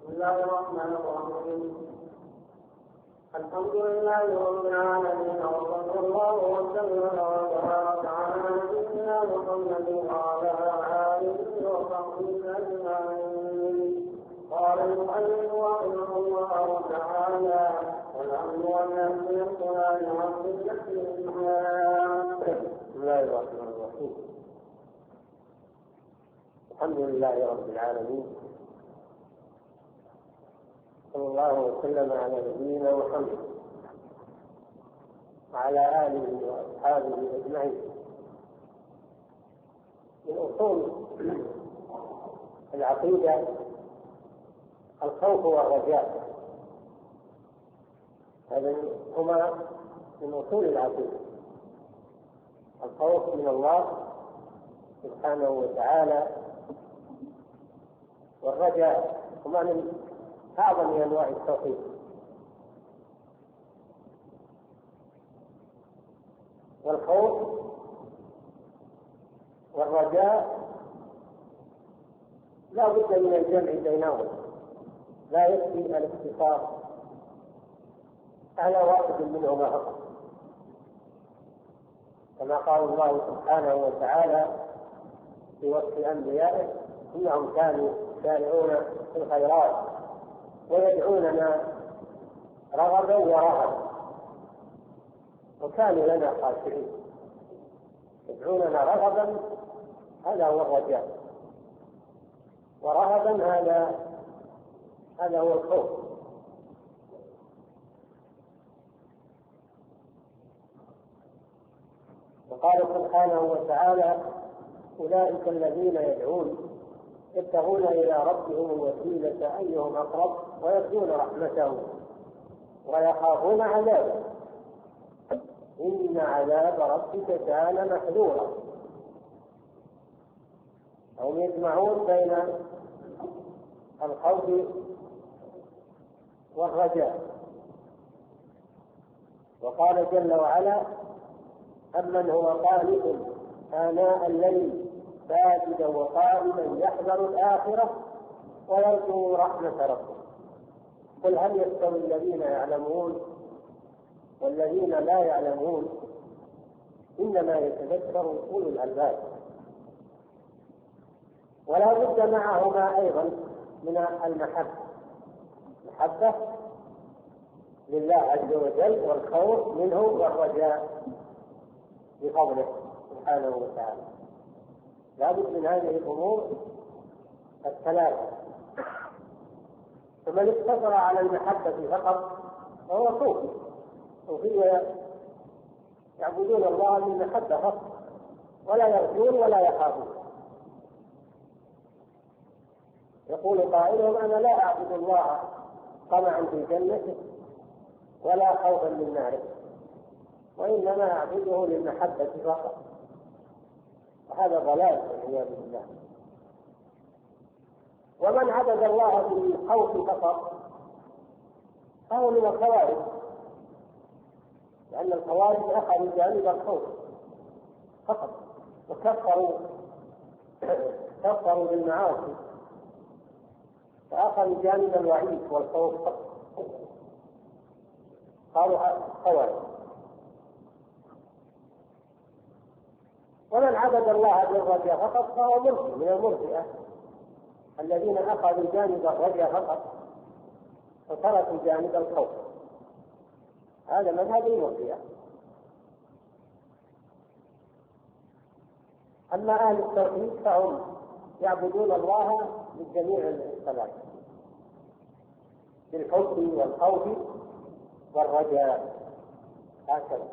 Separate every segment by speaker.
Speaker 1: بسم الله الرحمن الرحيم. الحمد لله رب العالمين، وصلى الله وسلم وبارك على نبينا محمد وعلى آله وصحبه أجمعين. قال المؤلف رحمه الله تعالى: والأمر والنهي بالقرآن والسنة بالإسلام.
Speaker 2: بسم الله الرحمن الرحيم. الحمد لله رب العالمين، صلى الله وسلم على نبينا محمد وعلى آله وأصحابه أجمعين. من أصول العقيدة الخوف والرجاء، هذا هما من أصول العقيدة. الخوف من الله سبحانه وتعالى، والرجاء هما من أعظم أنواع التوحيد. والخوف والرجاء لا بد من الجمع بينهما، لا يكفي الاختصار على واحد منهما فقط، كما قال الله سبحانه وتعالى في وصف أنبيائه: إنهم كانوا يسارعون في الخيرات ويدعوننا رغبا ورهبا وكانوا لنا خاشعين. يدعوننا رغبا هذا هو الرجاء، ورهبا هذا هو الخوف. وقال سبحانه وتعالى: أولئك الذين يبتغون إلى ربهم الوسيلة أيهم أقرب ويرجون رحمته ويخافون عذابه إن عذاب ربك كان محذورا. هم يجمعون بين الخوف والرجاء. وقال جل وعلا: أمن هو قانت آناء الليل ساجدا وقائما يحذر الآخرة ويرجو رحمة ربه قل هل يستوي الذين يعلمون والذين لا يعلمون إنما يتذكر أولو الألباب. ولا بد معهما أيضا من المحبة لله عز وجل، والخوف منه والرجاء بفضله سبحانه وتعالى. لا بد من هذه الأمور الثلاثة. فمن اقتصر على المحبة فقط فهو صوفي، يعبدون الله بالمحبة فقط، ولا يرجون ولا يخافون. يقول قائلهم: أنا لا أعبد الله طمعا في جنته ولا خوفا من ناره، وإنما أعبده للمحبة فقط. وهذا ضلال والعياذ بالله. ومن عبد الله بالخوف فقط فهو من الخوارج، لأن الخوارج أخذوا جانب الخوف فقط وكفروا بالمعاصي، فأخذوا جانب الوعيد والخوف فقط، قالوا خوارج. ومن عبد الله بالرجاء فقط فهو مرجئ من المرجئة الذين أخذوا جانب الرجاء فقط وتركوا جانب الخوف. هذا مذهب المرجئة. أما أهل التوحيد فهم يعبدون الله بجميع الصفات، بالحب والخوف والرجاء هكذا.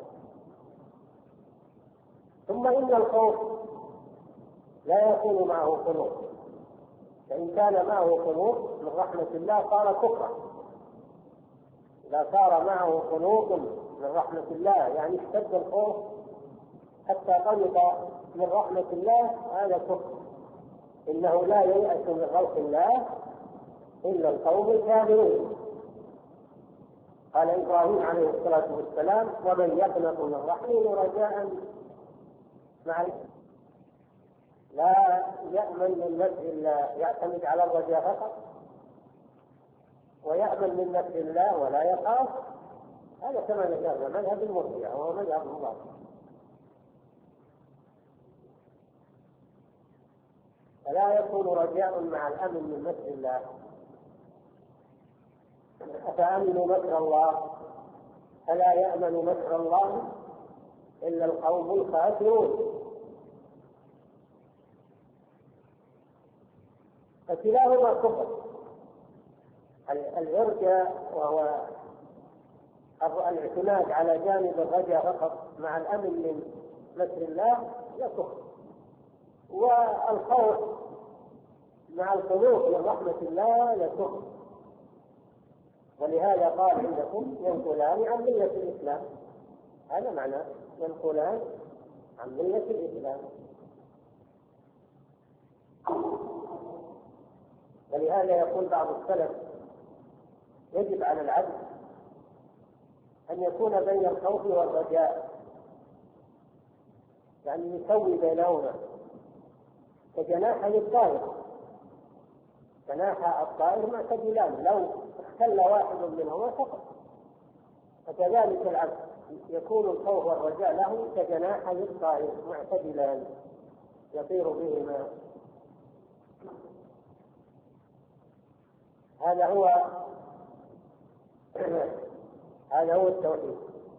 Speaker 2: ثم إن الخوف لا يكون معه قنوط، فإن كان معه قنوط من رحمة الله صار كفرا. إذا صار معه قنوط من رحمة الله يعني اشتد الخوف حتى قنط من رحمة الله، هذا كفر. إنه لا ييأس من روح الله إلا القوم الكافرون. قال إبراهيم عليه الصلاة والسلام: ومن يقنط من رحمه رجاء لا يأمن من نفسه إلا يعتمد على الرجاء فقط، ويأمن من مكر الله ولا يخاف، هذا كما ذكرنا مذهب المرجئة وهو مذهب مضاد. فلا يكون رجاء مع الأمن من مكر الله. أفأمنوا مكر الله فلا يأمن مكر الله إلا القوم الخاسرون. فكلاهما كفر. الإرجاء وهو الاعتماد على جانب الرجاء فقط مع الأمن من مكر الله يكفر، والخوف مع الخوف من رحمة الله يكفر. ولهذا قال عندكم ينقلان عن ملة الإسلام، هذا معناه ينقلان عن ملة الإسلام. ولهذا يقول بعض السلف يجب على العبد أن يكون بين الخوف والرجاء، يعني يسوي بينهما كجناحي الطائر. جناح الطائر معتدلان، لو اختل واحد منهما سقط. فكذلك العبد يكون الخوف والرجاء له كجناحي الطائر معتدلان يطير بهما. هذا هو التوحيد،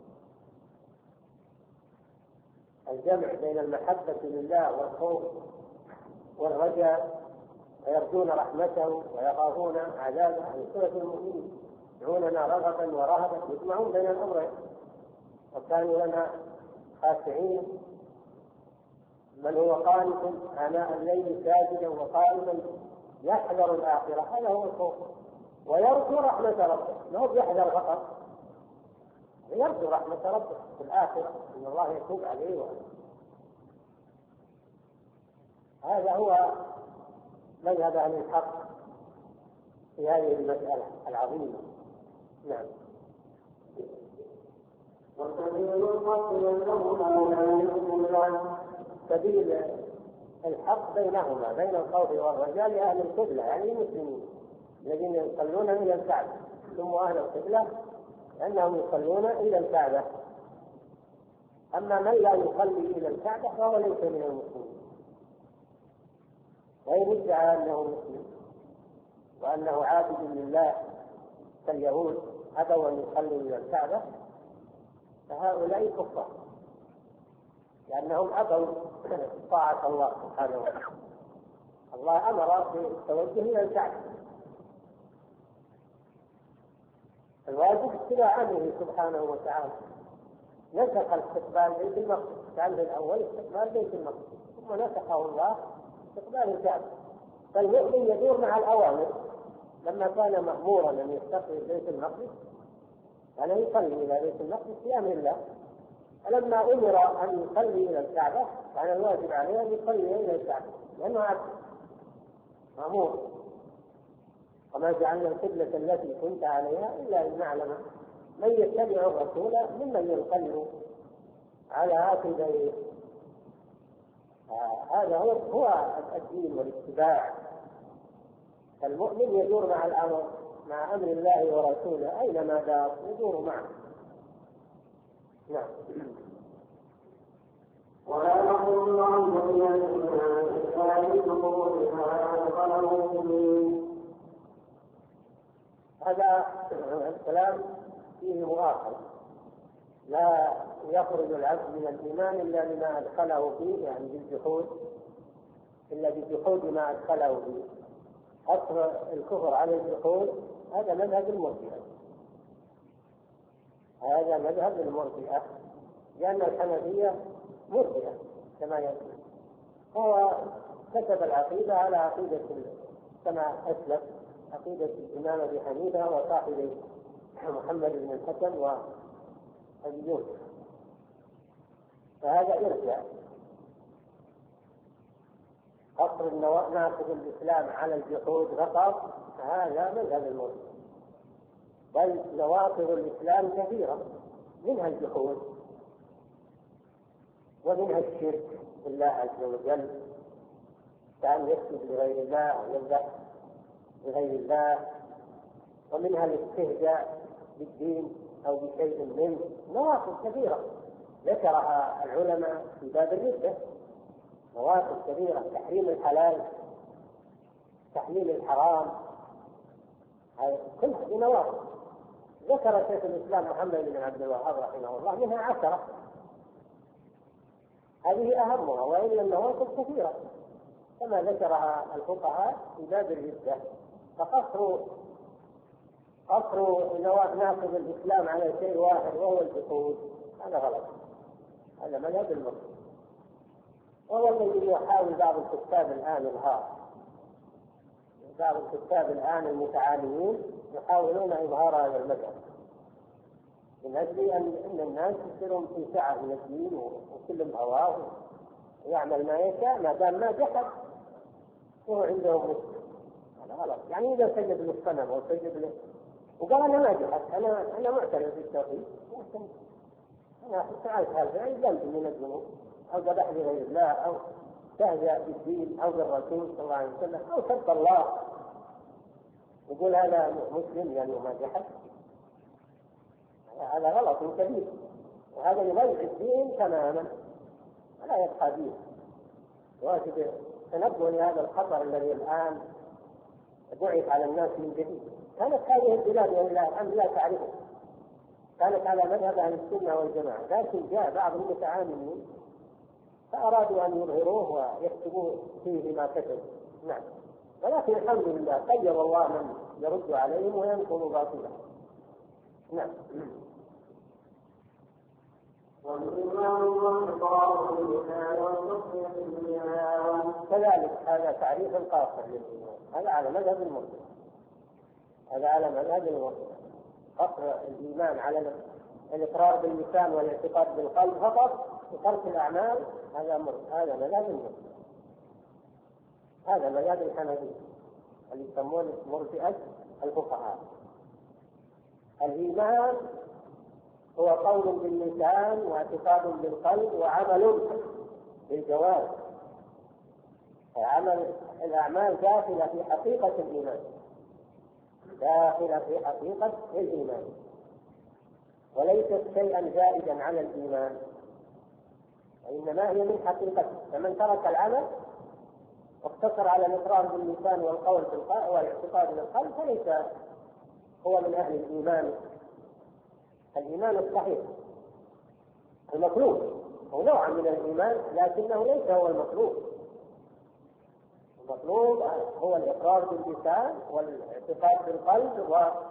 Speaker 2: الجمع بين المحبة لله والخوف والرجاء، ويرجون رحمته ويخافون عذابه. عن سورة المؤمنين يدعوننا رغبا ورهبا، يجمعون بين الأمرين. وكانوا لنا خاشعين، من هو قانت آناء الليل ساجدا وقائما يحذر الآخرة، هذا هو الخوف. ويرجو رحمة ربه، ما هو يحذر فقط، يرجو رحمة ربه في الآخرة إن الله يتوب عليه. هذا هو مذهب أهل الحق في هذه المسألة العظيمة. نعم. سبيل الحق بينهما، بين الخوف والرجاء لأهل القبلة، يعني المسلمين الذين يصلون إلى الكعبة، ثم أهل القبلة لأنهم يصلون إلى الكعبة. أما من لا يصلي إلى الكعبة فهو ليس من المسلمين، وإن ادعى أنه مسلم وأنه عابد لله كاليهود أبوا أن يصلوا إلى الكعبة، فهؤلاء كفار لأنهم أبوا طاعة الله سبحانه وتعالى. الله أمر بالتوجه إلى الكعبة، الواجب اتباع أمره سبحانه وتعالى. نسخ استقبال بيت المقدس، كان الأول استقبال بيت المقدس ثم نسخه الله استقبال الكعبة. فالمؤمن يدور مع الأوامر. لما كان مأمورا أن يستقبل بيت المقدس كان يصلي إلى بيت المقدس بأمر الله، فلما أمر أن يصلي إلى الكعبة كان الواجب عليه أن يصلي إلى الكعبة لأنه عبد مأمور. وما جعلنا القبلة التي كنت عليها إلا لنعلم من يتبع الرسول ممن ينقلب على عقبيه. هذا هو الدين والاتباع. المؤمن يدور مع الأمر، مع أمر الله ورسوله، أينما دار يدور معه. نعم.
Speaker 1: ولا يقول الله
Speaker 2: هذا الكلام فيه مؤاخذة، لا يخرج العبد من الإيمان إلا بما أدخله فيه، يعني بالجحود، إلا بجحود ما أدخله فيه. أصل الكفر على الجحود هذا مذهب المرجئة، هذا مذهب المرجئة، لأن الحنفية مرجئة كما يقول. هو كتب العقيدة على عقيدة كما أسلف عقيدة الإمام أبي حنيفة وصاحب محمد بن الحسن وأبي يوسف، فهذا إرجاء. قصر ناقض الإسلام على الجحود فقط هذا مذهب المرجئة، بل نواقض الإسلام كثيرة، منها الجحود ومنها الشرك بالله عز وجل، كان يسجد لغير الله ويذبح لغير الله ومنها الاستهزاء بالدين أو بشيء منه، نواقض كثيرة ذكرها العلماء في باب الردة، نواقض كثيرة، تحريم الحلال، تحليل الحرام، كلها بنواقض ذكر شيخ الإسلام محمد بن عبد الوهاب رحمه الله منها 10، هذه أهمها، وإلا النواقض كثيرة كما ذكرها الفقهاء في باب الردة. فقصر ناقض الإسلام على شيء واحد وهو الجحود هذا غلط، هذا مذهب المسلم، وهو الذي يحاول بعض الكتاب الآن إظهار، بعض الكتاب الآن المتعاليين يحاولون إظهار هذا المذهب من أجل أن الناس يصيرون في سعة من الدين وكل هواه يعمل ما يشاء ما دام ما جحد وهو عندهم مسلم. هذا غلط. يعني إذا سجد للصنم أو سجد له وقال أنا ما جحد، أنا معترف بالتوحيد، أنا فعلت هذا أي ذنب من الذنوب، أو ذبح لغير الله، أو استهزأ بالدين أو بالرسول صلى الله عليه وسلم، أو سب الله، يقول هذا مسلم يعني ما جحد، هذا غلط كبير، وهذا يضيع الدين تماما ولا يبقى دين. واجب تنبه لهذا الخطر الذي الآن بعث على الناس من جديد. كانت هذه البلاد ولله الحمد لا تعرفه، كانت على مذهب أهل السنة والجماعة، لكن جاء بعض المتعاملين فأرادوا أن يظهروه ويكتبوا فيه ما كتب. نعم، ولكن الحمد لله قيض الله من يرد عليهم وينقل باطله. نعم. كذلك هذا تعريف قاصر للإيمان، هذا على مذهب المسلم، هذا على مذهب المسلم، قصر الإيمان على الإقرار باللسان والاعتقاد بالقلب فقط وترك الأعمال، هذا مذهب المسلم، هذا مذهب الحنفية اللي يسمون مرجئة الفقهاء. الإيمان هو قول باللسان واعتقاد بالقلب وعمل بالجوارح، الأعمال داخلة في حقيقة الإيمان، داخلة في حقيقة الإيمان، وليست شيئا زائدا على الإيمان، وإنما هي من حقيقته. فمن ترك العمل واقتصر على الإقرار باللسان والقول والاعتقاد بالقلب فليس هو من أهل الإيمان، الإيمان الصحيح المطلوب، هو نوع من الإيمان لكنه ليس هو المطلوب. المطلوب هو الإقرار باللسان والاعتقاد بالقلب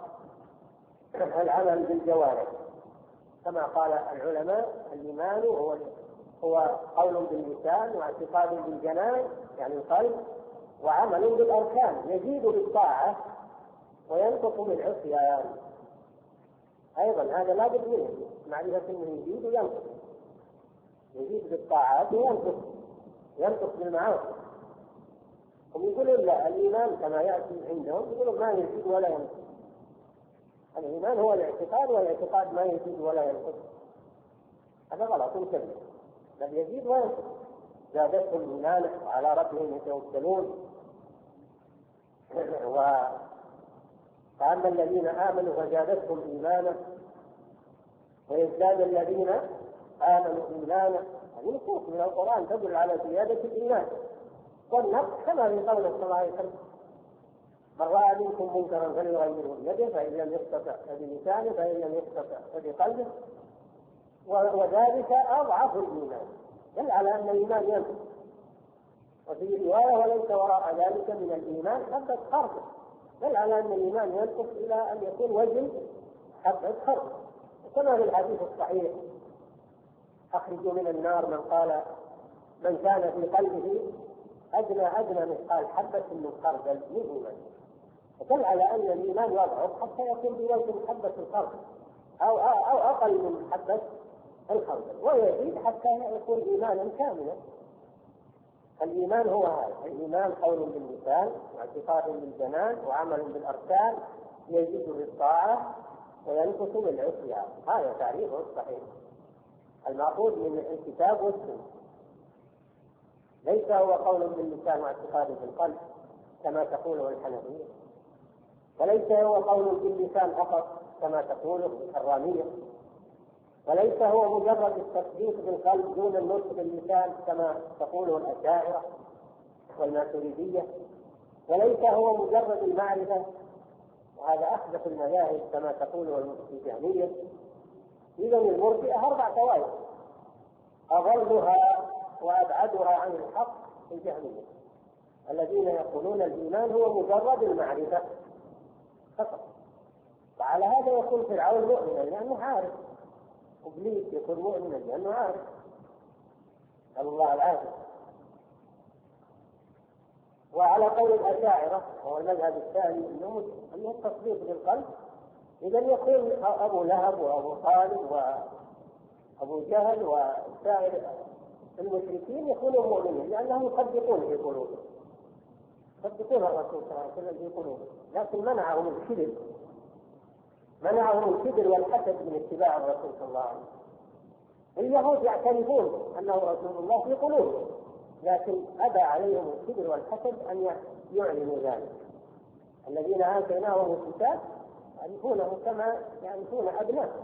Speaker 2: والعمل بالجوارح، كما قال العلماء الإيمان هو قول باللسان واعتقاد بالجنان يعني القلب وعمل بالأركان، يزيد بالطاعة وينقص بالعصيان. أيضا هذا لا بد منه، معرفة أنه يزيد وينقص، يزيد بالطاعات وينقص بالمعاصي. هم يقولون لا، الإيمان كما يأتي عندهم يقولون ما يزيد ولا ينقص، الإيمان هو الاعتقاد، والاعتقاد ما يزيد ولا ينقص، هذا غلط كبير، بل يزيد وينقص. زادتهم إيمانا وعلى ربهم يتوكلون. فأما الذين آمنوا فزادتهم إيمانا ويزداد الذين آمنوا إيمانا، هذه نصوص من القرآن تدل على زيادة الإيمان والنقص، كما في قوله صلى الله عليه وسلم من رأى منكم منكرا فليغيره بيده فإن لم يستطع فبلسانه فإن لم يستطع فبقلبه وذلك أضعف الإيمان، دل على أن الإيمان ينقص. وفي رواية وليس وراء ذلك من الإيمان حبة خردل، دل على أن الإيمان ينقص إلى أن يكون وزن حبة خردل. وكما في الحديث الصحيح أخرجوا من النار من كان في قلبه أدنى مثقال حبة من خردل من إيمان، ودل على أن الإيمان يضعف حتى يكون بوزن حبة الخردل أو أقل من حبة الخردل، ويزيد حتى يكون إيمانا كاملا. الإيمان هو هذا، الإيمان قول باللسان واعتقاد بالجنان وعمل بالأركان، يزيد بالطاعة وينقص بالعصيان، هذا تعريفه الصحيح المأخوذ من الكتاب والسنة، ليس هو قول باللسان واعتقاد بالقلب كما تقوله الحنفية. وليس هو قول باللسان فقط كما تقوله الحرامية، وليس هو مجرد التصديق بالقلب دون النطق باللسان كما تقوله الأشاعرة والماتريدية، وليس هو مجرد المعرفة، وهذا أحدث المذاهب كما تقوله الجهمية. إذن المرجئة 4 طوائف، أضلها وأبعدها عن الحق الجهمية، الذين يقولون الإيمان هو مجرد المعرفة فقط. وعلى هذا يكون فرعون مؤمنا لأنه عارف، إبليس يكون مؤمنا لأنه عارف. نسأل الله العافية. وعلى قول الأشاعرة هو المذهب الثاني أنه التصديق بالقلب، إذن يكون أبو لهب وأبو طالب وأبو جهل وسائر المشركين يكونوا مؤمنين لأنهم يصدقون في قلوبهم، يصدقون الرسول صلى الله عليه وسلم في قلوبهم، لكن منعهم الكبر والحسد من اتباع الرسول صلى الله عليه وسلم. اليهود يعترفون أنه رسول الله في قلوبهم، لكن أبى عليهم الكبر والحسد أن يعلنوا ذلك. الذين آتيناهم الكتاب يعرفونه كما يعرفون أبنائهم.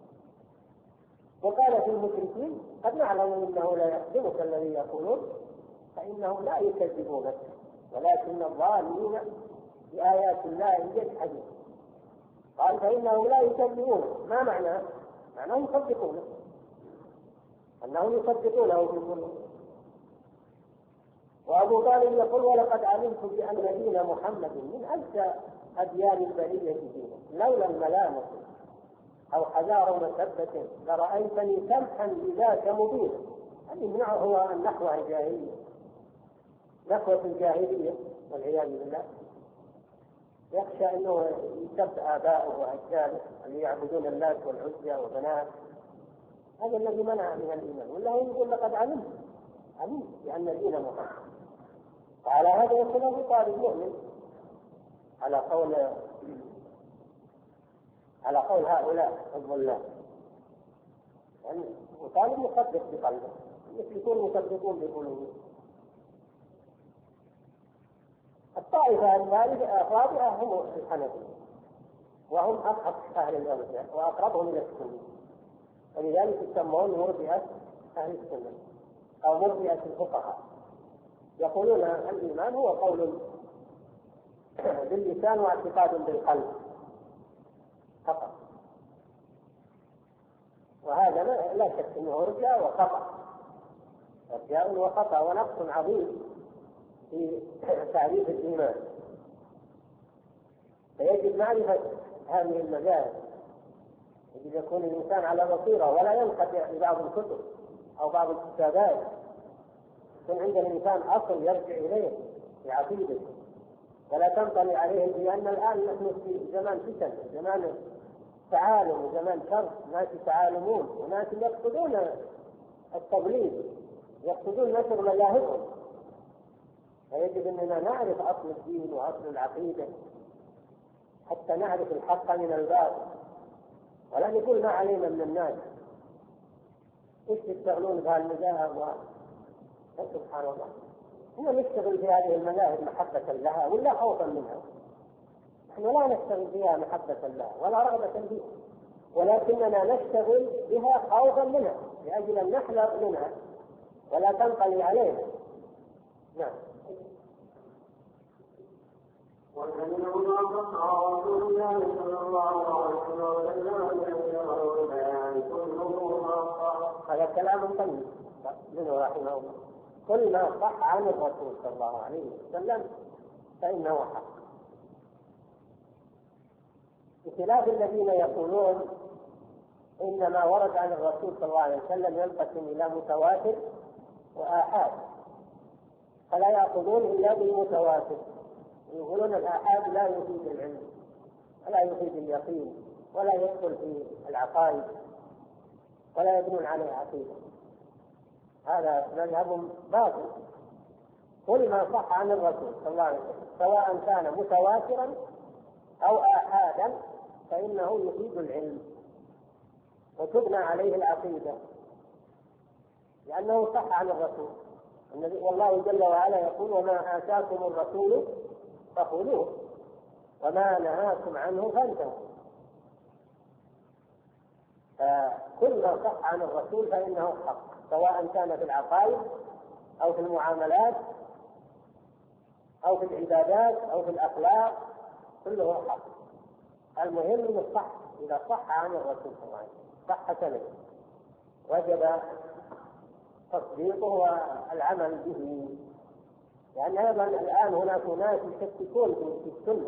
Speaker 2: وقال في المشركين قد نعلم أنه لا يحزنك الذي يقولون فإنهم لا يكذبونك ولكن الظالمين بآيات الله يجحدون. قال فإنهم لا يكذبونه، ما معناه؟ معناه يصدقونه، أنهم يصدقونه في كل. وأبو طالب يقول ولقد علمت بأن دين محمد من أجزى أديان البرية دينا لولا الملامة أو حذار مسبة لرأيتني سمحا بذاك مبينا. الإمناع هو النحو الجاهلية، نحوة الجاهلية والعياذ بالله. يخشى أنه يسب آباؤه وأجداده اللي يعبدون اللات والعزى وبنات، هذا الذي منع من الإيمان. والله يقول لقد علمت بأن دين محمد. وعلى هذا يكون أبو طالب مؤمن على قول هؤلاء الضلال، يعني أبو طالب مصدق بقلبه، يكون مصدقون بقلوبهم. الطائفة الرابعة هم الحنفية، وهم أصحب أهل الأرجاء وأقربهم إلى السنة، ولذلك يسمون مرجئة أهل السنة أو مرجئة الفقهاء. يقولون الإيمان هو قول باللسان واعتقاد بالقلب فقط، وهذا لا شك أنه رجاء وخطأ ونقص عظيم في تعريف الإيمان. فيجب معرفة هذه المذاهب، يجب يكون الإنسان على بصيرة ولا ينقطع ببعض الكتب أو بعض الكتابات، يكون عند الإنسان أصل يرجع إليه في عقيدته، ولا تنطلي عليه. لأن الآن نحن في زمان فتن، زمان تعالم وزمان شر، ناس يتعالمون وناس يقصدون التضليل، يقصدون نشر مذاهبهم. فيجب أننا نعرف أصل الدين وأصل العقيدة حتى نعرف الحق من الباطل، ولا نقول ما علينا من الناس ايش تشتغلون بهالمذاهب. سبحان الله، هم نشتغل في هذه المذاهب محبة لها ولا خوفا منها. نحن لا نشتغل فيها محبة لها ولا رغبة فيها، ولكننا نشتغل بها خوفا منها لأجل أن نحذر منها ولا تنقلي علينا. نعم.
Speaker 1: والذين هم رسول الله صلى الله عليه وسلم
Speaker 2: هذا كلام طيب منه رحمه الله. كل ما صح عن الرسول صلى الله عليه وسلم فإنه حق، بخلاف الذين يقولون إنما ورد عن الرسول صلى الله عليه وسلم ينقسم إلى متواتر وآحاد، فلا يأخذون إلا بالمتواتر، يقولون الآحاد لا يفيد العلم ولا يفيد اليقين ولا يدخل في العقائد ولا يبنون عليه عقيدة. هذا مذهب باطل. كل ما صح عن الرسول صلى الله عليه وسلم سواء كان متواترا أو آحادا فإنه يفيد العلم وتبنى عليه العقيدة، لأنه صح عن الرسول. والله جل وعلا يقول وما آتاكم الرسول فخذوه وما نهاكم عنه فانتهوا. فكل ما صح عن الرسول فإنه حق، سواء كان في العقائد أو في المعاملات أو في العبادات أو في الأخلاق، كله حق. المهم أنه صح. إذا صح عن الرسول صلى الله عليه وسلم صح سند وجب تصديقه والعمل به. لأن أيضا الآن هناك ناس يشككون في السنة.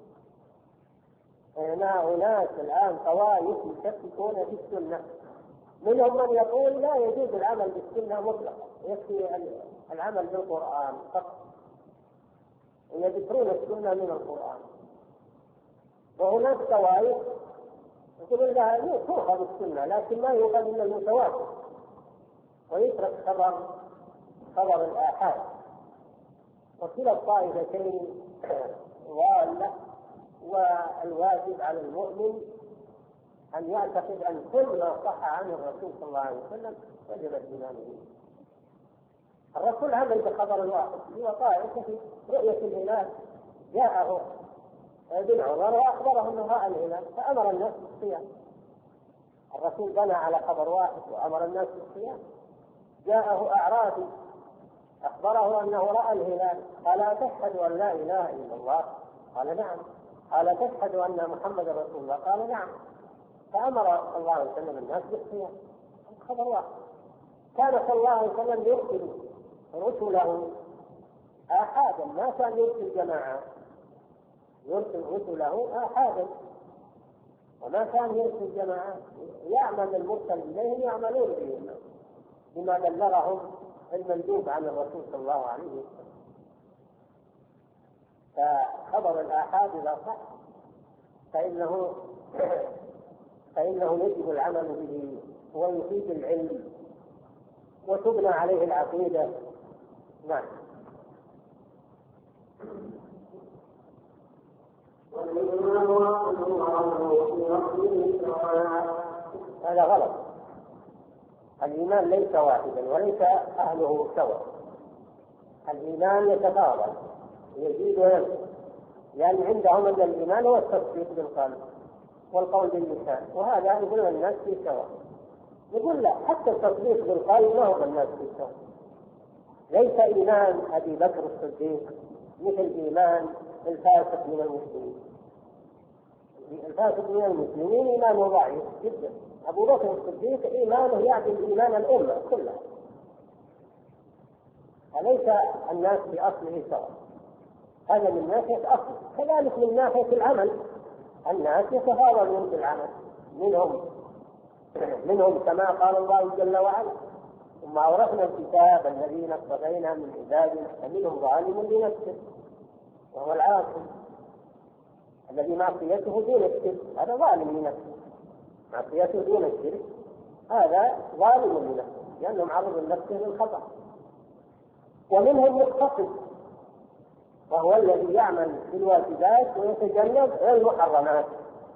Speaker 2: هناك الآن طوائف يشككون في السنة، منهم من يقول لا يجوز العمل بالسنة مطلقا، يكفي العمل بالقرآن فقط، ويذكرون السنة من القرآن. وهناك طوائف يقول لها تؤخذ السنة لكن ما يؤخذ إلا المتواتر، ويترك خبر الآحاد. وكلا الطائفتين ضالة، والواجب على المؤمن أن يعتقد أن كل ما صح عن الرسول صلى الله عليه وسلم وجب الإيمان به. الرسول عمل بخبر الواحد، هو طائفة في رؤية الهلال، جاءه ابن عمر وأخبره أنه رأى الهلال فأمر الناس بالصيام. الرسول بنى على خبر واحد وأمر الناس بالصيام. جاءه أعرابي أخبره أنه رأى الهلال، قال أتشهد أن لا إله إلا الله؟ قال نعم. قال تشهد أن محمد رسول الله؟ قال نعم. فأمر صلى الله عليه وسلم الناس بالصيام. خبر واحد. كان صلى الله عليه وسلم يرسل رسله آحادا، ما كان يرسل جماعة، يرسل رسله آحادا، وما كان يرسل جماعة. يعمل المرسل إليهم يعملون بهم بما بلغهم المندوب عن الرسول صلى الله عليه وسلم. فخبر الآحاد إذا صح فإنه يجب العمل به ويفيد العلم وتبنى عليه العقيدة. نعم. هذا غلط. الإيمان ليس واحدا وليس أهله سوا. الإيمان يتفاضل يزيد وينقص، لأن عندهم أن الإيمان هو التصديق بالقلب والقول باللسان، وهذا يقول الناس في سواء. يقول لا، حتى التصديق بالقلب ما هو الناس في سواء. ليس إيمان أبي بكر الصديق مثل إيمان الفاسق من المسلمين. الفاسق من المسلمين إيمانه ضعيف جدا. أبو بكر الصديق إيمانه يعدل إيمان الأمة كلها. أليس الناس بأصله سواء؟ هذا من ناحية أصل. كذلك من ناحية العمل الناس يتفاضلون في العمل، منهم كما قال الله جل وعلا: ثم أورثنا الكتاب الذين اصطفينا من عبادنا فمنهم ظالم لنفسه وهو العاصي الذي معصيته دون الشرك، هذا ظالم لنفسه. معصيته دون الشرك هذا ظالم لنفسه لأنه معرض لنفسه للخطأ. ومنهم مقتصد وهو الذي يعمل في الواجبات ويتجنب المحرمات.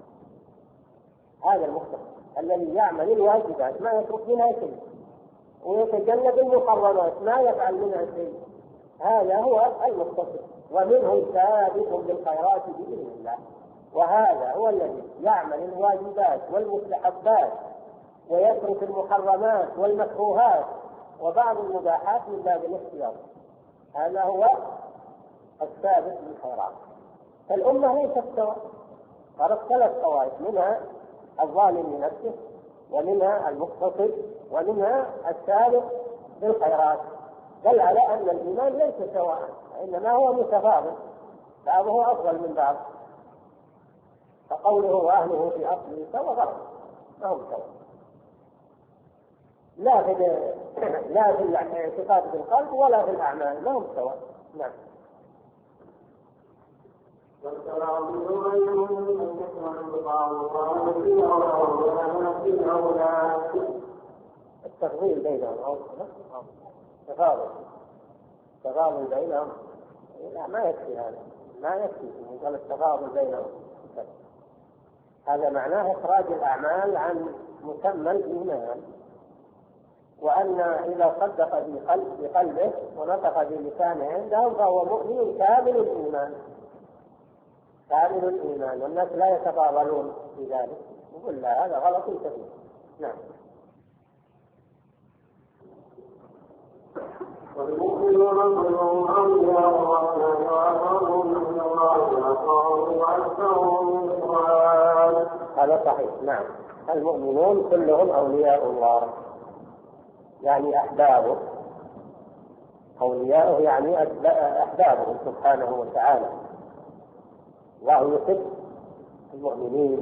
Speaker 2: هذا المقتصد الذي يعمل الواجبات ما يترك منها شيء ويتجنب المحرمات ما يفعل منها شيء، هذا هو المقتصد. ومنهم سابق بالخيرات بإذن الله، وهذا هو الذي يعمل الواجبات والمستحبات ويترك المحرمات والمكروهات وبعض المباحات من باب الاختيار، هذا هو السابق بالخيرات. فالأمة ليست سواء، صارت 3 طوائف، منها الظالم لنفسه ومنها المقتصد ومنها السابق بالخيرات. دل على أن الإيمان ليس سواء، إنما هو متفاضل، بعضه أفضل من بعض. فقوله وأهله في أصله سواء غلط، ما هم سواء، لا في الاعتقاد بالقلب ولا في الأعمال، ما هم سواء. نعم. التفضيل بينهم أو تفاضل بينهم، لا ما يكفي هذا، ما يكفي يقول التفاضل بينهم. هذا معناه إخراج الأعمال عن مسمى الإيمان، وأن إذا صدق بقلبه ونطق بلسانه عندهم فهو مؤمن كامل الإيمان. كامل الإيمان، والناس لا يتفاضلون في ذلك، يقول لا هذا غلط كبير. نعم.
Speaker 1: والمؤمنون كلهم أولياء الرحمن وأكثرهم من الله وأكثرهم إخوان.
Speaker 2: هذا صحيح. نعم، المؤمنون كلهم أولياء الله، يعني أحبابه. أولياءه يعني أحبابه سبحانه وتعالى. الله يحب المؤمنين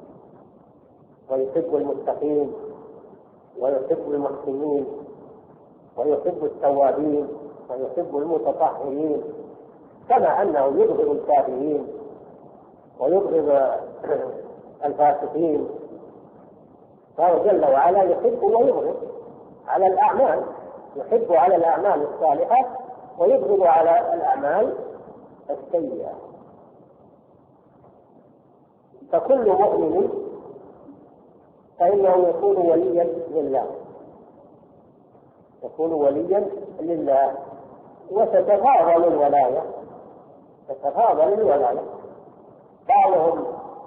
Speaker 2: ويحب المتقين ويحب المحسنين ويحب التوابين ويحب المتطهرين، كما أنه يبغض الكافرين ويبغض الفاسقين. فهو جل وعلا يحب ويبغض على الأعمال، يحب على الأعمال الصالحة ويبغض على الأعمال السيئة. فكل مؤمن فإنه يكون وليا لله، يكون وليا لله، وتتفاضل الولاية، تتفاضل الولاية، بعضهم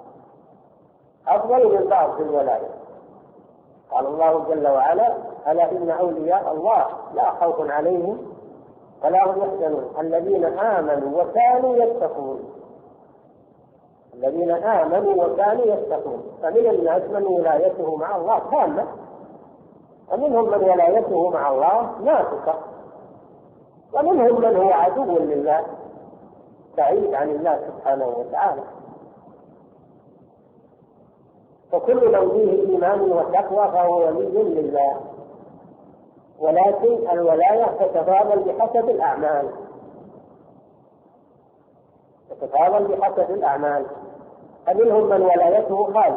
Speaker 2: أفضل من بعض في الولاية. قال الله جل وعلا: ألا إن أولياء الله لا خوف عليهم ولا هم يحزنون الذين آمنوا وكانوا يتقون. الذين آمنوا وكانوا يتقون. فمن الناس من ولايته مع الله تامة، ومنهم من ولايته مع الله ناقصة، ومنهم من هو عدو لله بعيد عن الله سبحانه وتعالى. فكل من فيه إيمان وتقوى فهو ولي لله، ولكن الولاية تتفاضل بحسب الأعمال، تتفاضل بحسب الأعمال. فمنهم من ولايته خالص،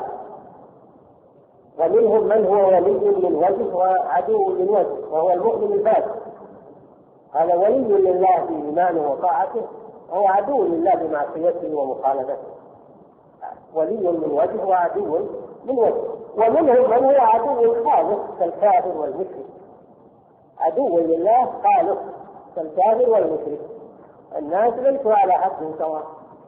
Speaker 2: ومنهم من هو ولي من وجه وعدو من وجه، وهو المؤمن الفاسق. هذا ولي لله في إيمانه وطاعته، وهو عدو لله بمعصيته ومخالفته. ولي من وجه وعدو من وجه. ومنهم من هو عدو خالص كالكافر والمشرك، عدو لله خالص كالكافر والمشرك. الناس ليسوا على حق سواء،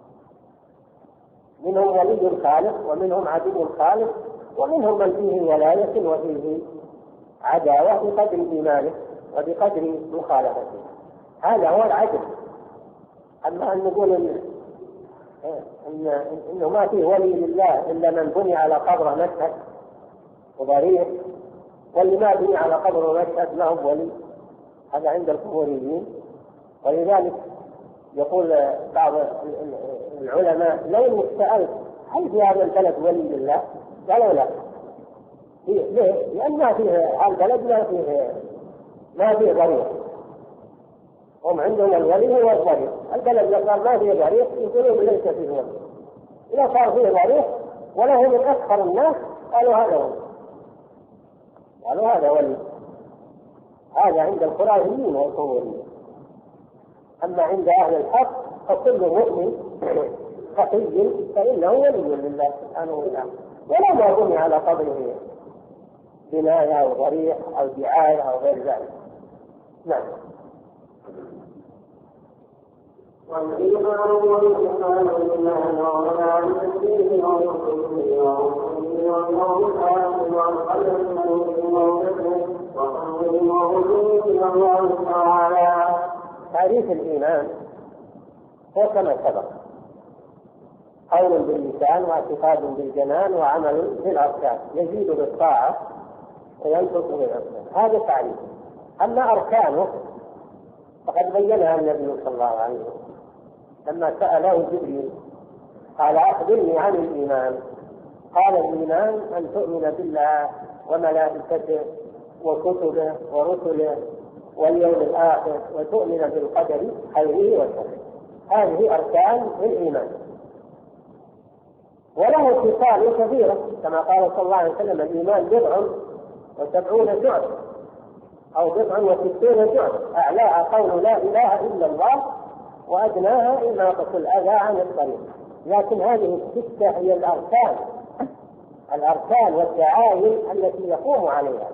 Speaker 2: منهم ولي خالص ومنهم عدو خالص، ومنهم من فيه ولاية وفيه عداوة بقدر إيمانه وبقدر مخالفته. هذا هو العدل. أما أن نقول إنه ما فيه ولي لله إلا من بني على قبر مشهد وضريح، واللي ما بني على قبر مشهد له ولي، هذا عند القبوريين. ولذلك يقول بعض العلماء: لو انك سألت هل في هذا البلد ولي لله؟ قالوا لا. ليه؟ لأن ما فيه البلد ما فيه ضريح. هم عندهم الولي هو الضريح. البلد لو قال ما فيه ضريح يقولون ليس فيه ولي. إذا صار فيه ضريح وله من أكثر الناس قالوا هذا ولي. هذا عند الخرافيين والقبوريين. أما عند أهل الحق فكل مؤمن تقي فإنه ولي لله سبحانه وتعالى، ولا ما بني على قبره بناية أو ضريح أو دعاية أو غير ذلك. نعم.
Speaker 1: والإيمان والإحسان لله وملائكته ورسله واليوم الآخر والقدر وموته وقوله ووجوده إلى الله تعالى.
Speaker 2: تعريف الإيمان هو كما سبق: قول باللسان واعتقاد بالجنان وعمل بالأركان، يزيد بالطاعة وينقص بالعصيان. هذا تعريف. أما أركانه فقد بينها النبي صلى الله عليه وسلم لما سأله جبريل قال: أخبرني عن الإيمان. قال: الإيمان أن تؤمن بالله وملائكته وكتبه ورسله واليوم الآخر وتؤمن بالقدر خيره وشره. هذه أركان الإيمان، وله خصال كثيرة كما قال صلى الله عليه وسلم: الإيمان 70 شعبة أو 69 شعبة، أعلاها قول لا إله إلا الله وأدناها إماطة الأذى عن الطريق. لكن هذه الستة هي الأركان والدعائم التي يقوم عليها.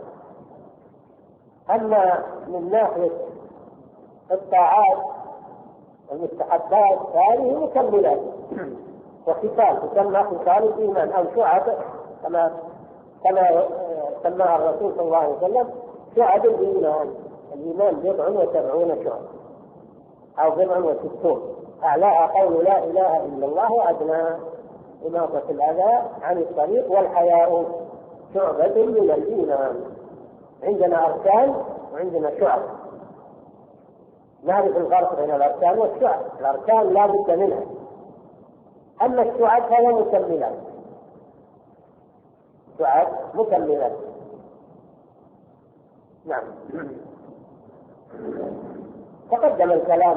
Speaker 2: أما من ناحية الطاعات والمستحبات فهذه مكملات، وخصال تسمى خصال الإيمان أو شعب كما سماها الرسول صلى الله عليه وسلم شعب الإيمان. الإيمان 70 شعب أو 60 أعلاها قول لا إله إلا الله وأدناها إماطة الأذى عن الطريق والحياء شعبة من الإيمان. عندنا أركان وعندنا شعب. نعرف الفرق بين الأركان والشعب. الأركان لا بد منها، أما الشعب فهي مكملات. شعب مكملات. نعم. تقدم الكلام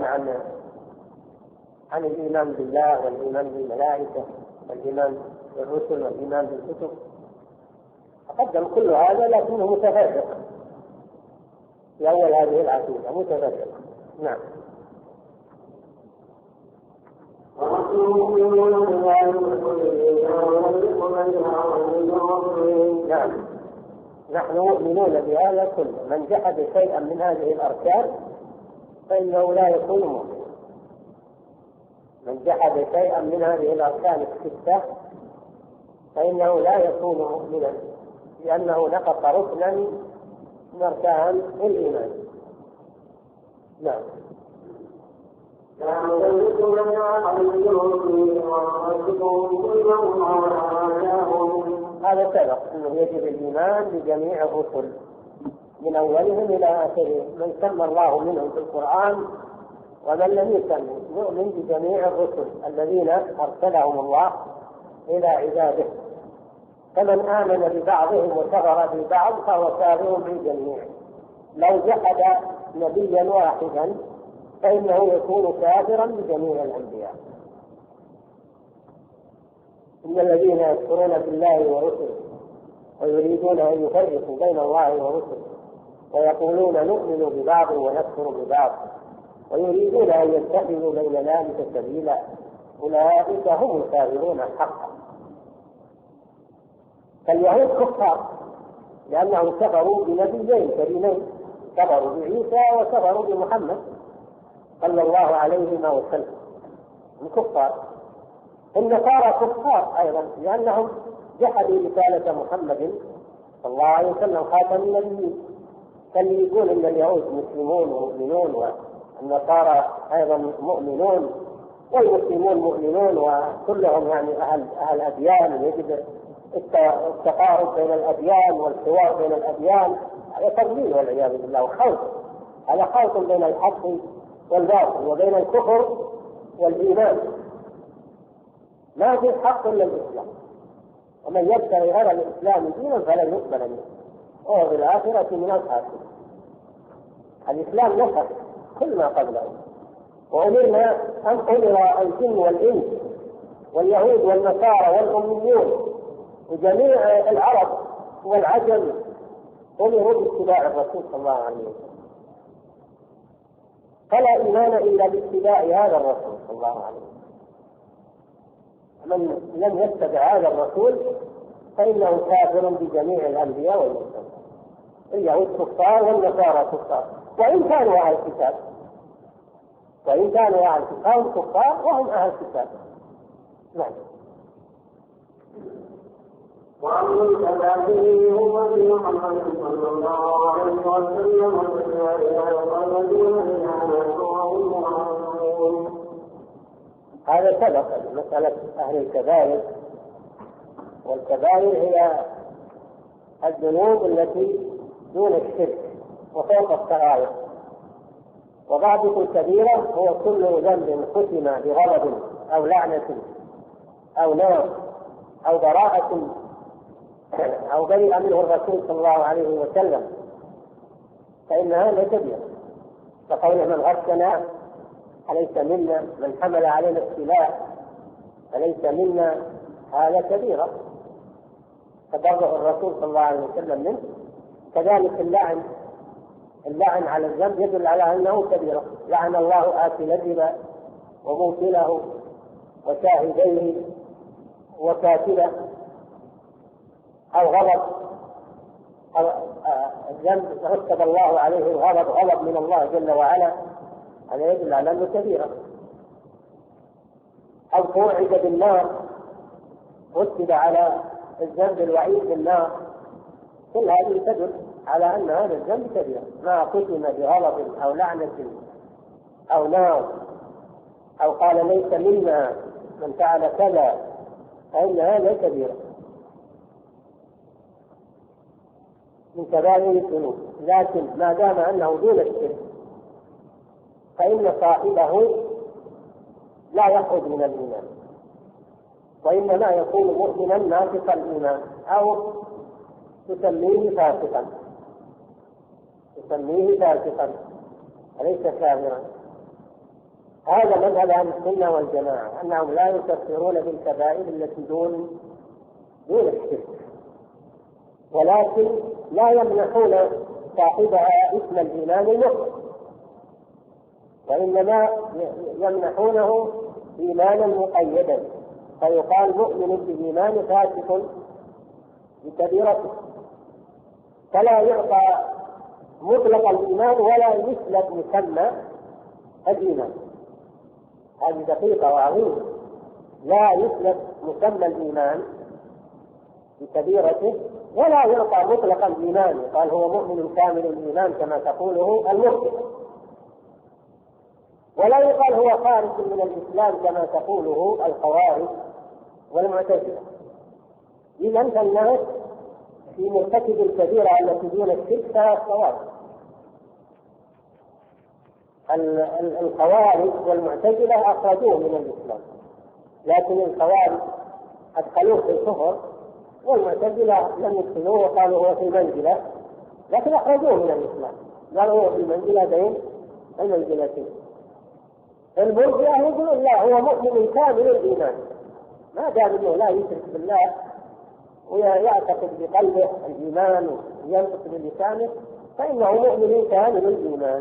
Speaker 2: عن الإيمان بالله والإيمان بالملائكة والإيمان بالرسل والإيمان بالكتب، تقدم كل هذا لكنه متفرق في أول هذه العقيدة، متفرق. نعم. نعم، نحن مؤمنون بهذا كله. من جحد شيئا من هذه الأركان فإنه لا يكون مؤمنا. من جحد شيئا من هذه الأركان الستة فإنه لا يكون مؤمنا، لأنه نقص ركنا من أركان الإيمان. نعم. هذا سبق أنه يجب الإيمان بجميع الرسل من أولهم إلى آخرهم، من سمى الله منهم في القرآن ومن لم يسمى. نؤمن بجميع الرسل الذين أرسلهم الله إلى عباده، فمن آمن ببعضهم وكفر ببعض فهو كافر بالجميع. لو جحد نبيا واحدا فإنه يكون كافرا بجميع الأنبياء. إن الذين يكفرون بالله ورسله ويريدون أن يفرقوا بين الله ورسله ويقولون نؤمن ببعض ونكفر ببعض ويريدون أن يتخذوا بين ذلك سبيلا أولئك هم الكافرون حقا. فاليهود كفار لأنهم كفروا بنبيين كريمين، كفروا بعيسى وكفروا بمحمد صلى الله عليه وسلم، الكفار. النصارى كفار أيضا لأنهم جحدوا رسالة محمد صلى الله عليه وسلم خاتم النبيين. فاللي يقول إن اليهود مسلمون ومؤمنون والنصارى أيضا مؤمنون والمسلمون مؤمنون وكلهم يعني أهل أديان، يجب التقارب بين الأديان والحوار بين الأديان، هذا تضليل والعياذ بالله وخلط. هذا خلط بين الحق والباطل وبين الكفر والإيمان. ما في حق إلا الإسلام، ومن يبتغي غير الإسلام دينا فلن يقبل منه وهو في الآخرة من الخاسرين. الإسلام نسخ كل ما قبله، وأمرنا أن أمر الجن والإنس واليهود والنصارى والأميون وجميع العرب والعجم أمروا باتباع الرسول صلى الله عليه وسلم. فلا إيمان إلا باتباع هذا الرسول صلى الله عليه وسلم. من لم يتبع هذا الرسول فإنه كافر بجميع الأنبياء والمرسلين. اليهود كفار والنصارى كفار وإن كانوا أهل الكتاب، وإن كانوا أهل الكتاب هم كفار وهم أهل الكتاب. نعم.
Speaker 1: وأمن تبعه هو محمد صلى الله عليه وسلم
Speaker 2: هذا سبق مسألة أهل الكبائر، والكبائر هي الذنوب التي دون الشرك وفوق الصغائر. وضابط الكبيرة هو كل ذنب ختم بغضب أو لعنة أو نار أو براءة أو برئ منه الرسول صلى الله عليه وسلم فإن هذا كبير. فقوله من غشنا فليس منا، من حمل علينا السلاح فليس منا، هذا كبيرة فبرأ الرسول صلى الله عليه وسلم منه. كذلك اللعن على الذنب يدل على أنه كبيرة. لعن الله آكل الربا وموكله وشاهديه وكاتبه. أو غضب أو الذنب رتب الله عليه الغضب، غضب من الله جل وعلا، هذا يدل على أنه كبيرة. أو توعد بالنار وكتب على الذنب الوعيد بالنار، كل هذه تدل على أن هذا الذنب كبير. ما ختم بغضب أو لعنة أو نار أو قال ليس منا من فعل كذا فإن هذا كبير من كبائر الذنوب. لكن ما دام أنه دون الشرك فإن صاحبه لا يخرج من الإيمان، وإنما يكون مؤمنا ناقص الإيمان، أو تسميه فاسقا وليس كافرا. هذا مذهب أهل السنة والجماعة، أنهم لا يكفرون بالكبائر التي دون الشرك، ولكن لا يمنحون صاحبها اسم الإيمان المطلق، وإنما يمنحونه إيمانا مقيدا، فيقال مؤمن بإيمان فاسق بكبيرته، فلا يعطى مطلق الإيمان ولا يسلب مسمى الإيمان. هذه دقيقة وعظيمة، لا يسلب مسمى الإيمان بكبيرته ولا يعطى مطلق الإيمان، قال هو مؤمن كامل الإيمان كما تقوله المرجئة، ولا يقال هو خارج من الإسلام كما تقوله الخوارج والمعتزلة. إذن فالناس في مرتكب الكبيرة التي دون الشرك ثلاث طوائف: الخوارج والمعتزلة أخرجوه من الإسلام، لكن الخوارج أدخلوه في الكفر، والمعتزلة لم يدخلوه وقالوا هو في منزلة، لكن أخرجوه من الإسلام، قالوا هو في منزلة بين المنزلتين. المرجئة يقولون لا، هو مؤمن كامل الإيمان ما دام أنه لا يشرك بالله ويعتقد بقلبه الإيمان وينطق بلسانه فإنه مؤمن كامل الإيمان،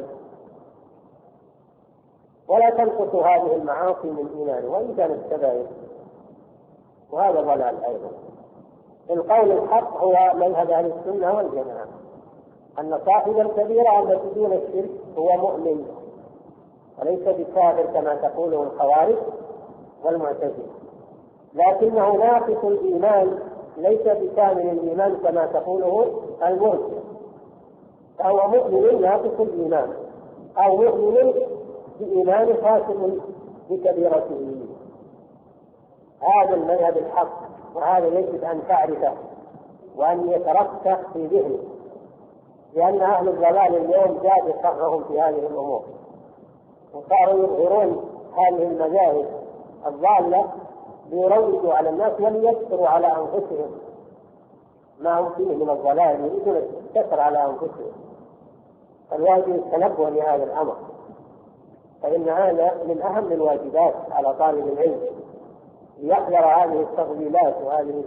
Speaker 2: ولا تنقص هذه المعاصي من إيمانه وإن كانت كبائر، وهذا ضلال أيضا. القول الحق هو مذهب أهل السنة والجماعة، أن صاحب الكبيرة التي دون الشرك هو مؤمن وليس بكافر كما تقوله الخوارج والمعتزلة، لكنه ناقص الإيمان ليس بكامل الإيمان كما تقوله المرجئة، فهو مؤمن ناقص الإيمان أو مؤمن بإيمان فاسق بكبيرته. هذا المذهب الحق، وهذا يجب أن تعرفه وأن يترسخ في ذهنك، لأن أهل الضلال اليوم زاد شرهم في هذه الأمور، وصاروا يظهرون هذه المذاهب الضالة ليروجوا على الناس وليكثروا على أنفسهم ما هم فيه من الضلال، يريدون الكثر على أنفسهم. فالواجب التنبه لهذا الأمر، فإن هذا من أهم الواجبات على طالب العلم، ليحذر هذه التضليلات وهذه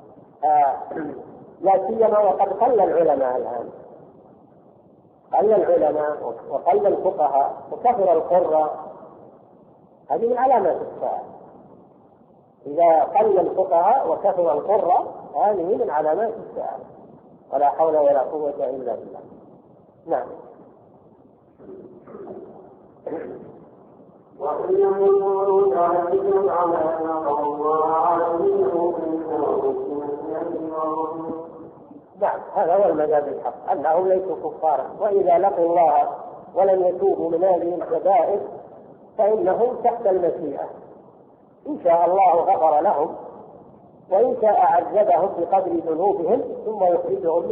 Speaker 2: لا سيما وقد قل العلماء الآن، قل العلماء وقل الفقهاء وكثر القراء، هذه من علامات الساعة. إذا قل الفقهاء وكثر القراء هذه من علامات الساعة، ولا حول ولا قوة إلا بالله. نعم. نعم، هذا هو المذهب الحق، أنهم ليسوا كفارا، وإذا لقوا الله ولم يتوبوا من هذه الكبائر فإنهم تحت المشيئة، إن شاء الله غفر لهم، وإن شاء عذبهم بقدر ذنوبهم ثم يخرجهم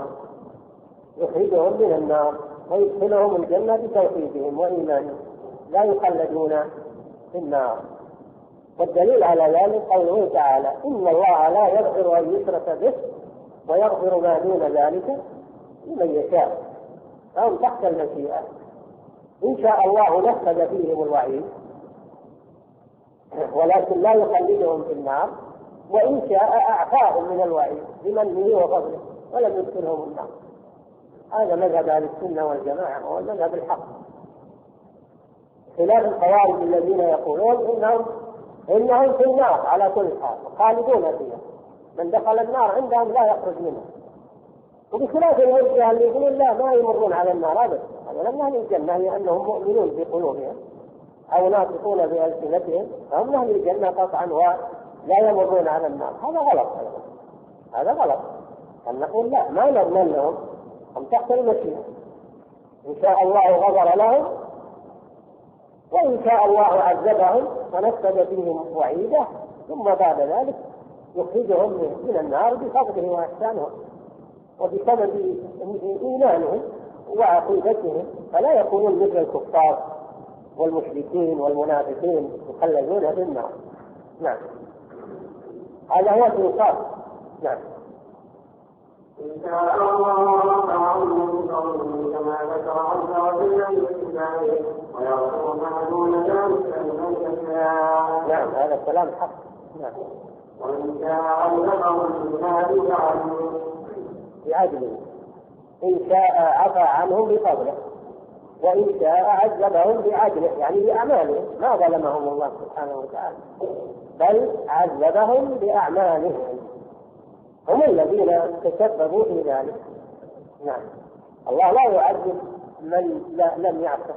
Speaker 2: من النار ويدخلهم الجنة بتوحيدهم وإيمانهم، لا يخلدون في النار. والدليل على ذلك قوله تعالى: إن الله لا يغفر أن يشرك به ويغفر ما دون ذلك لمن يشاء، فهم تحت المشيئة، إن شاء الله نفذ فيهم الوعيد ولكن لا يخلدهم في النار، وإن شاء أعفاهم من الوعيد بمنه وفضله ولم يدخلهم النار. هذا مذهب أهل السنة والجماعة، هو المذهب الحق، خلاف الخوارج الذين يقولون إنهم في النار على كل حال خالدون فيها، من دخل النار عندهم لا يخرج منها. وبخلاف المرجئة اللي يقولون لا، ما يمرون على النار أبدا، هذا لم يهل الجنة، لأنهم مؤمنون في قلوبهم، أو ناطقون بألسنتهم فهم أهل الجنة قطعا ولا يمرون على النار. هذا غلط، هذا غلط. أن نقول لا، ما نضمن لهم، هم تحت المشيئة، إن شاء الله غفر لهم وإن شاء الله عذبهم ونفذ فيهم وعيده، ثم بعد ذلك يخرجهم من النار بفضله وإحسانه وبسبب إيمانهم وعقيدتهم، فلا يكونون مثل الكفار والمشركين والمنافقين يخلدون في النار. نعم، هذا هو الإنصاف. نعم.
Speaker 1: إن شاء الله عنهم كما ذكر عز وجل في كتابه ويغفر ما دون ذلك لمن يشاء.
Speaker 2: نعم، هذا الكلام حق. نعم.
Speaker 1: وإن شاء عذبهم
Speaker 2: بعدله، إن شاء عفى عنهم بفضله، وإن شاء عذبهم بعدله، يعني بأعمالهم، ما ظلمهم الله سبحانه وتعالى بل عذبهم بأعمالهم، هم الذين تسببوا في ذلك. نعم. الله لا يعذب من لم يعصه،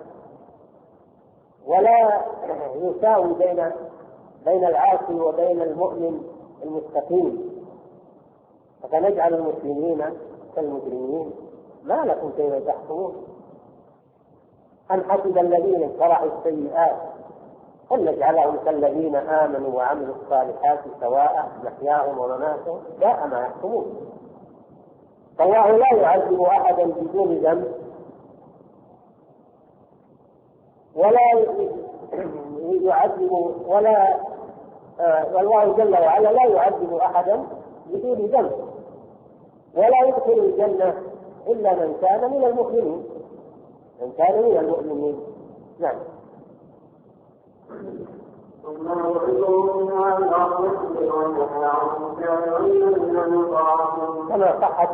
Speaker 2: ولا يساوي بين العاصي وبين المؤمن المستقيم، فنجعل المسلمين كالمجرمين. ما لكم كيف تحكمون؟ أم حسب الذين اجترحوا السيئات أن نجعلهم كالذين آمنوا وعملوا الصالحات سواء محياهم ومماتهم ساء ما يحكمون. فالله لا يعذب أحدا بدون ذنب، ولا يعذب والله جل وعلا لا يعذب أحدا بدون ذنب، ولا يدخل الجنة إلا من كان من المؤمنين، نعم. كما صحت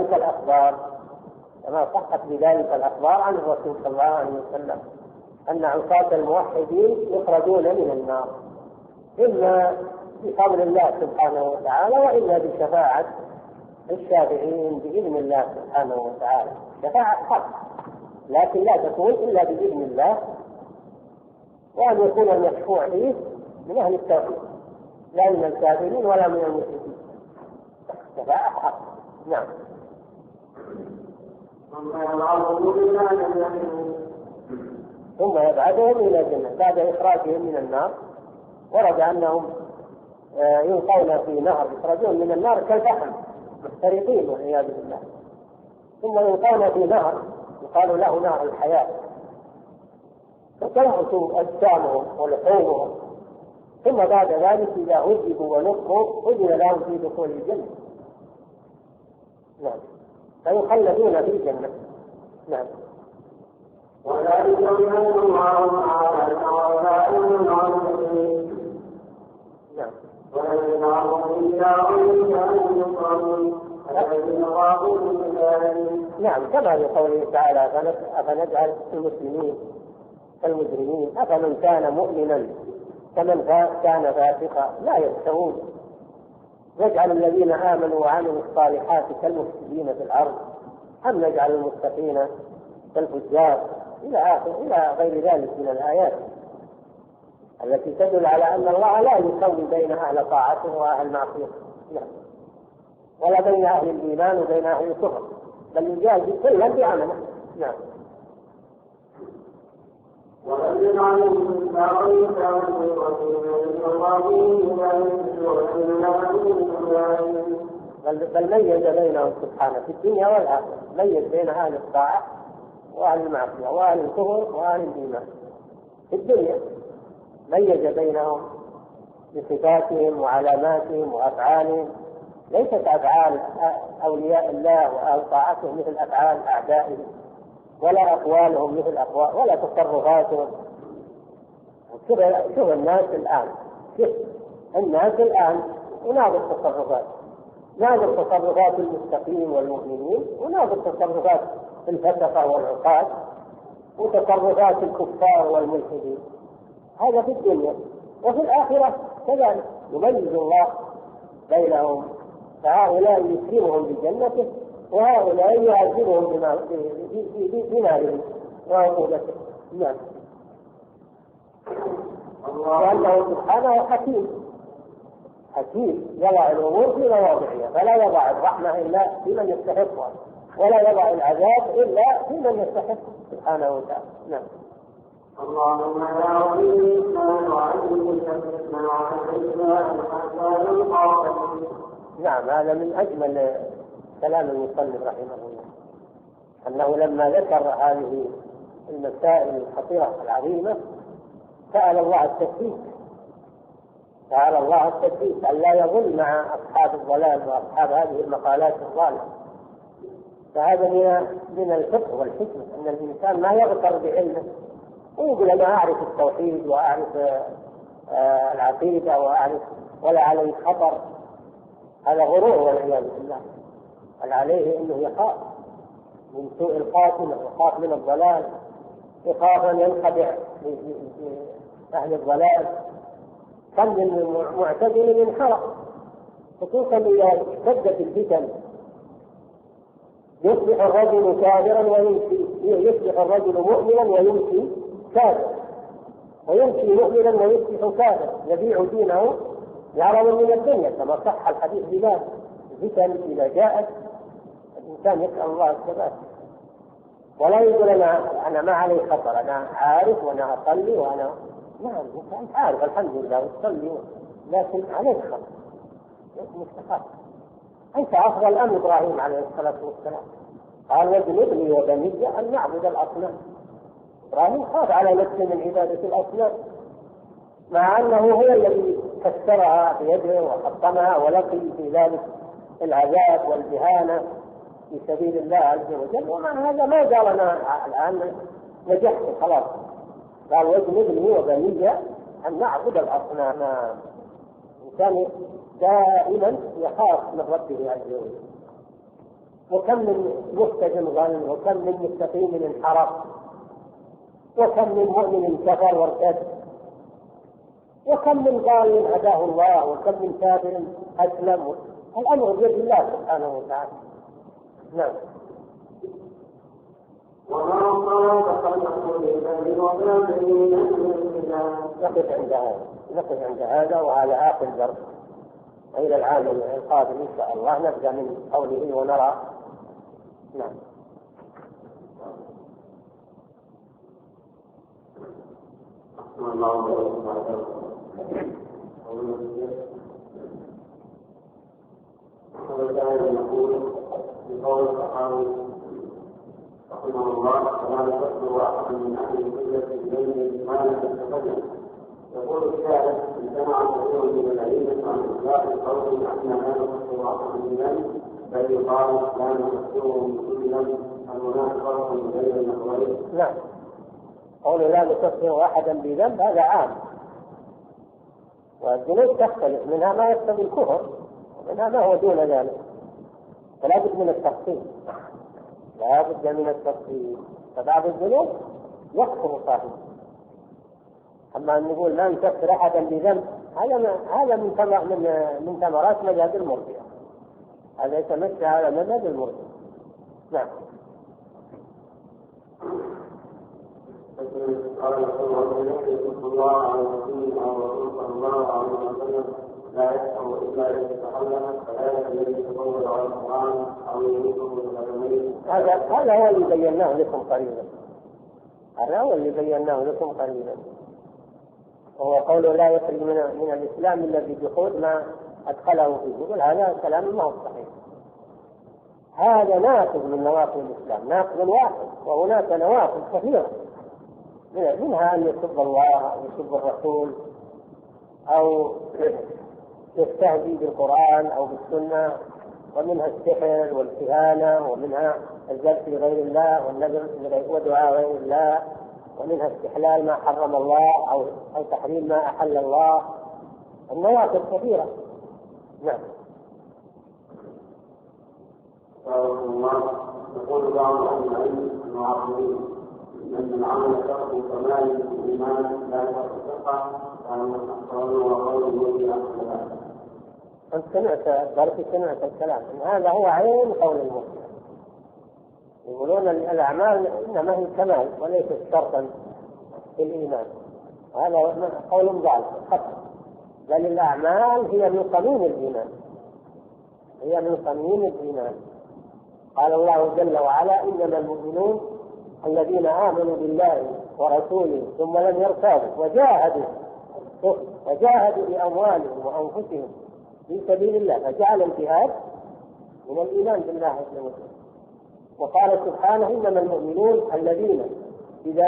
Speaker 2: بذلك الأخبار عن الرسول صلى الله عليه وسلم أن عصاة الموحدين يخرجون من النار إما بفضل الله سبحانه وتعالى وإما بشفاعة الشافعين بإذن الله سبحانه وتعالى. شفاعة حق، لكن لا تكون إلا بإذن الله، وأن يكون المشفوع فيه من أهل التوحيد لا من الكافرين ولا من المشركين. شفاعة حق. نعم. ثم يبعدهم إلى الجنة بعد إخراجهم من النار. ورد أنهم يلقون في نهر، يخرجون من النار كالفحم محترقين والعياذ بالله، ثم يلقون في نهر يقال له نهر الحياة، فتنعس أجسامهم ولحومهم، ثم بعد ذلك إذا عذبوا ونقوا أذن لهم في دخول الجنة. نعم، فيخلدون في الجنة. نعم.
Speaker 1: وذلك بأن الله تعالى توفى المؤمنين.
Speaker 2: نعم.
Speaker 1: ولكن الله إلا أن يقرون الذين خافوا من ذلك.
Speaker 2: نعم، كما لقوله تعالى أفنجعل المسلمين كالمجرمين، أفمن كان مؤمنا كمن كان فاسقا لا يستوون، نجعل الذين آمنوا وعملوا الصالحات كالمفسدين في الأرض أم نجعل المتقين كالفجار، إلى غير ذلك من الآيات التي تدل على أن الله لا يسوي بين أهل طاعته وأهل معصيته، ولا بين أهل الإيمان وبين أهل الكفر، بل يجازي كلا بعمله. نعم.
Speaker 1: وأذن عليهم
Speaker 2: بل ميز بينهم سبحانه في الدنيا والآخرة، ميز بين أهل الطاعة وأهل المعصية وأهل الكفر وأهل الإيمان. في الدنيا ميز بينهم بصفاتهم وعلاماتهم وأفعالهم، ليست أفعال أولياء الله وأهل طاعته مثل أفعال أعدائهم، ولا أقوالهم مثل أقوال، ولا تصرفاتهم. شوف الناس الآن وناظر التصرفات، ناظر تصرفات المستقيم والمؤمنين، وناظر تصرفات الفسقة والعقاد، وتصرفات الكفار والملحدين. هذا في الدنيا، وفي الآخرة كذلك يميز الله بينهم، فهؤلاء يكرمهم بجنته وهؤلاء يعذبهم بنارهم وعقوبته. نعم. لأنه سبحانه حكيم يضع الأمور في مواضعها، فلا يضع الرحمة إلا في من يستحقها، ولا يضع العذاب إلا في من يستحق سبحانه وتعالى. نعم.
Speaker 1: اللهم لا ولي الإسلام وعلم الإسلام وعلم الإسلام حتى يلقى.
Speaker 2: نعم، هذا من أجمل كلام المصنف رحمه الله، أنه لما ذكر هذه المسائل الخطيرة العظيمة سأل الله التثبيت، أن لا يظن مع أصحاب الضلال وأصحاب هذه المقالات الضالة. فهذا من الفقه والحكمة، أن الإنسان ما يغتر بعلمه ويقول أنا أعرف التوحيد وأعرف العقيدة ولا عليه خطر. هذا غرور والعياذ بالله. بل عليه أنه يخاف من سوء الخاتمة، يخاف من الضلال، يخاف أن ينخدع أهل الضلال. كم من معتدل انحرف، خصوصا إذا اشتدت الفتن. يصبح الرجل كافرا ويمشي، يصبح الرجل مؤمنا ويمشي كافرا، ويمشي مؤمنا ويصبح كافرا، يبيع دينه بعرض من الدنيا، كما صح الحديث بذلك. الفتن إذا جاءت الإنسان يسأل الله الثبات، ولا يقول أنا ما علي خطر، أنا عارف وأنا أصلي وأنا نعم أنت عارف الحمد لله وتصلي، لكن عليك خطر مستخاف. أنت أفضل أم إبراهيم عليه الصلاة والسلام؟ قال واجنبني وبني أن نعبد الأصنام. إبراهيم خاف على نفسه من عبادة الأصنام، مع أنه هو الذي كسرها بيده وحطمها ولقي في ذلك العذاب والإهانة في سبيل الله عز وجل. ومع هذا ما قال أنا الآن نجحت خلاص، قال واجنبني وبني أن نعبد الأصنام. الإنسان دائما يخاف من ربه عز وجل. وكم من مهتد ظن، وكم من مستقيم انحرف، وكم من مؤمن كفر وارتد، وكم من ضال هداه الله، وكم من كافر أسلم. الأمر بيد الله سبحانه وتعالى. نعم. نقف عند هذا وعلى آخر الدرس إلى العام القادم إن شاء الله نبدأ من قوله ونرى. نعم.
Speaker 1: بقول الصحابي رحمه الله ولا يصدر واحد من اهل القبله بين ما لم يتقدم. يقول الشاعر امتنع كثير من العلم عن اطلاق القول ان لا نصدر واحد من ذنب، بل يقال لا نصدره من كل ذنب. هناك فرق بين النظرين.
Speaker 2: نعم. قول لا نصدر واحدا بذنب هذا عام، والذنوب تختلف، منها ما يقتضي الكفر ومنها ما هو دون ذلك، فلا بد من التفصيل، لا بد من التفصيل. فبعض الذنوب يكفر صاحبه. أما أن نقول لا نكفر أحدا بذنب هذا من ثمرات مذهب المرجئة، هذا يتمشى على مذهب المرجئة. نعم.
Speaker 1: قال صلى الله عليه وسلم صلى الله عليه وسلم لا يشعر الا ان يتحلم فلا الذي يتطور على القران او يميته بالقدمين.
Speaker 2: هذا هو اللي بيناه لكم قريبا، وهو قوله لا يخرج من الاسلام الا بجحود ما ادخله فيه. يقول هذا كلام ما هو صحيح، هذا ناقض من نواقض الاسلام، ناقض واحد، وهناك نواقض كثيره، منها أن يسب الله أو يسب الرسول أو يستهزئ بالقرآن أو بالسنة، ومنها السحر والكهانة، ومنها الجلس لغير الله والنذر ودعاء غير الله، ومنها استحلال ما حرم الله أو تحريم ما أحل الله. النواقض كثيرة. نعم.
Speaker 1: يقول بعض أهل العلم المعاصرين أن العمل شرط كمال الإيمان لا يصح
Speaker 2: أنت سمعت الكلام. هذا هو عين قول المسلم، يقولون الأعمال إنما هي كمال وليست شرطا في الإيمان. هذا قول ضال خطأ، بل الأعمال هي من صميم الإيمان، هي من صميم الإيمان. قال الله جل وعلا: إنما المؤمنون الذين آمنوا بالله ورسوله ثم لم يرتابوا وجاهدوا بأموالهم وأنفسهم في سبيل الله، فجعل الجهاد من الإيمان بالله عز وجل. وقال سبحانه: إنما المؤمنون الذين